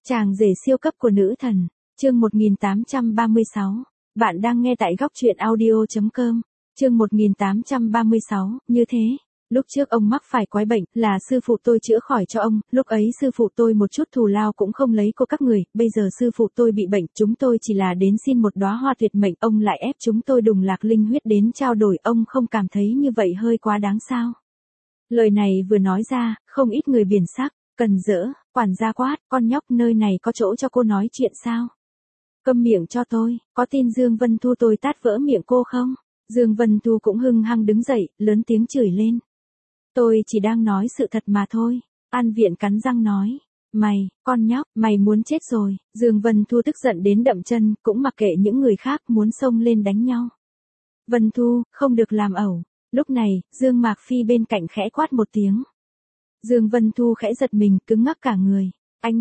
Chàng rể siêu cấp của nữ thần, chương 1836. Bạn đang nghe tại góc truyện audio.com, chương 1836, như thế. Lúc trước ông mắc phải quái bệnh, là sư phụ tôi chữa khỏi cho ông, lúc ấy sư phụ tôi một chút thù lao cũng không lấy của các người, bây giờ sư phụ tôi bị bệnh, chúng tôi chỉ là đến xin một đóa hoa tuyệt mệnh, ông lại ép chúng tôi đùng lạc linh huyết đến trao đổi, ông không cảm thấy như vậy hơi quá đáng sao? Lời này vừa nói ra, không ít người biển sắc, cần dỡ, quản gia quát, con nhóc nơi này có chỗ cho cô nói chuyện sao? Câm miệng cho tôi, có tin Dương Vân Thu tôi tát vỡ miệng cô không? Dương Vân Thu cũng hưng hăng đứng dậy, lớn tiếng chửi lên. Tôi chỉ đang nói sự thật mà thôi. An Viện cắn răng nói. Mày, con nhóc, mày muốn chết rồi. Dương Vân Thu tức giận đến đậm chân, cũng mặc kệ những người khác muốn xông lên đánh nhau. Vân Thu, không được làm ẩu. Lúc này, Dương Mạc Phi bên cạnh khẽ quát một tiếng. Dương Vân Thu khẽ giật mình, cứng ngắc cả người. Anh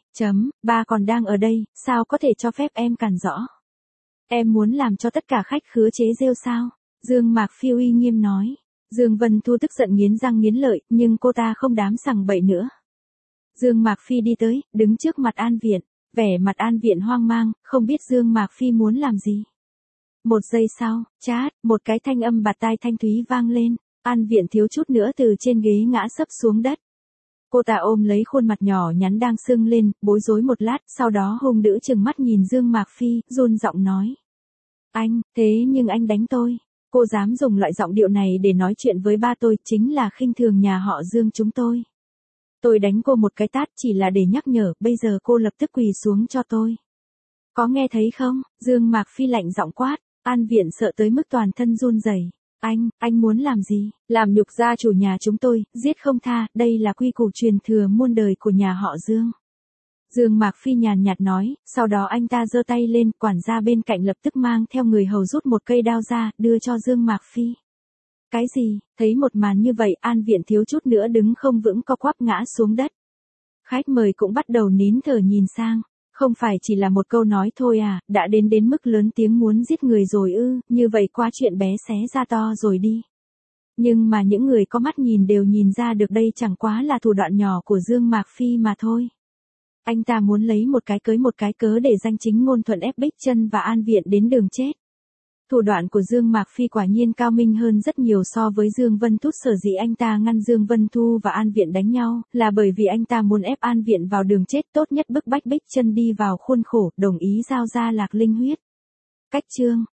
2.3 còn đang ở đây, sao có thể cho phép em cản rõ? Em muốn làm cho tất cả khách khứa chế rêu sao? Dương Mạc Phi uy nghiêm nói. Dương Vân Thu tức giận nghiến răng nghiến lợi, nhưng cô ta không dám sằng bậy nữa. Dương Mạc Phi đi tới, đứng trước mặt An Viện, vẻ mặt An Viện hoang mang, không biết Dương Mạc Phi muốn làm gì. Một giây sau, chát, một cái thanh âm bạt tai thanh thúy vang lên, An Viện thiếu chút nữa từ trên ghế ngã sấp xuống đất. Cô ta ôm lấy khuôn mặt nhỏ nhắn đang sưng lên, bối rối một lát, sau đó hung dữ trừng mắt nhìn Dương Mạc Phi, run giọng nói. Anh, thế nhưng anh đánh tôi. Cô dám dùng loại giọng điệu này để nói chuyện với ba tôi, chính là khinh thường nhà họ Dương chúng tôi. Tôi đánh cô một cái tát chỉ là để nhắc nhở, bây giờ cô lập tức quỳ xuống cho tôi. Có nghe thấy không? Dương Mạc Phi lạnh giọng quát, An Viện sợ tới mức toàn thân run rẩy. Anh muốn làm gì? Làm nhục gia chủ nhà chúng tôi, giết không tha, đây là quy củ truyền thừa muôn đời của nhà họ Dương. Dương Mạc Phi nhàn nhạt nói, sau đó anh ta giơ tay lên, quản gia bên cạnh lập tức mang theo người hầu rút một cây đao ra, đưa cho Dương Mạc Phi. Cái gì? Thấy một màn như vậy, An Viện thiếu chút nữa đứng không vững co quắp ngã xuống đất. Khách mời cũng bắt đầu nín thở nhìn sang. Không phải chỉ là một câu nói thôi à, đã đến mức lớn tiếng muốn giết người rồi ư, như vậy qua chuyện bé xé ra to rồi đi. Nhưng mà những người có mắt nhìn đều nhìn ra được đây chẳng quá là thủ đoạn nhỏ của Dương Mạc Phi mà thôi. Anh ta muốn lấy một cái cớ để danh chính ngôn thuận ép Bích Trân và An Viện đến đường chết. Thủ đoạn của Dương Mạc Phi quả nhiên cao minh hơn rất nhiều so với Dương Vân Thu, sở dĩ anh ta ngăn Dương Vân Thu và An Viện đánh nhau, là bởi vì anh ta muốn ép An Viện vào đường chết, tốt nhất bức bách Bích Trân đi vào khuôn khổ, đồng ý giao ra lạc linh huyết. Cách chương,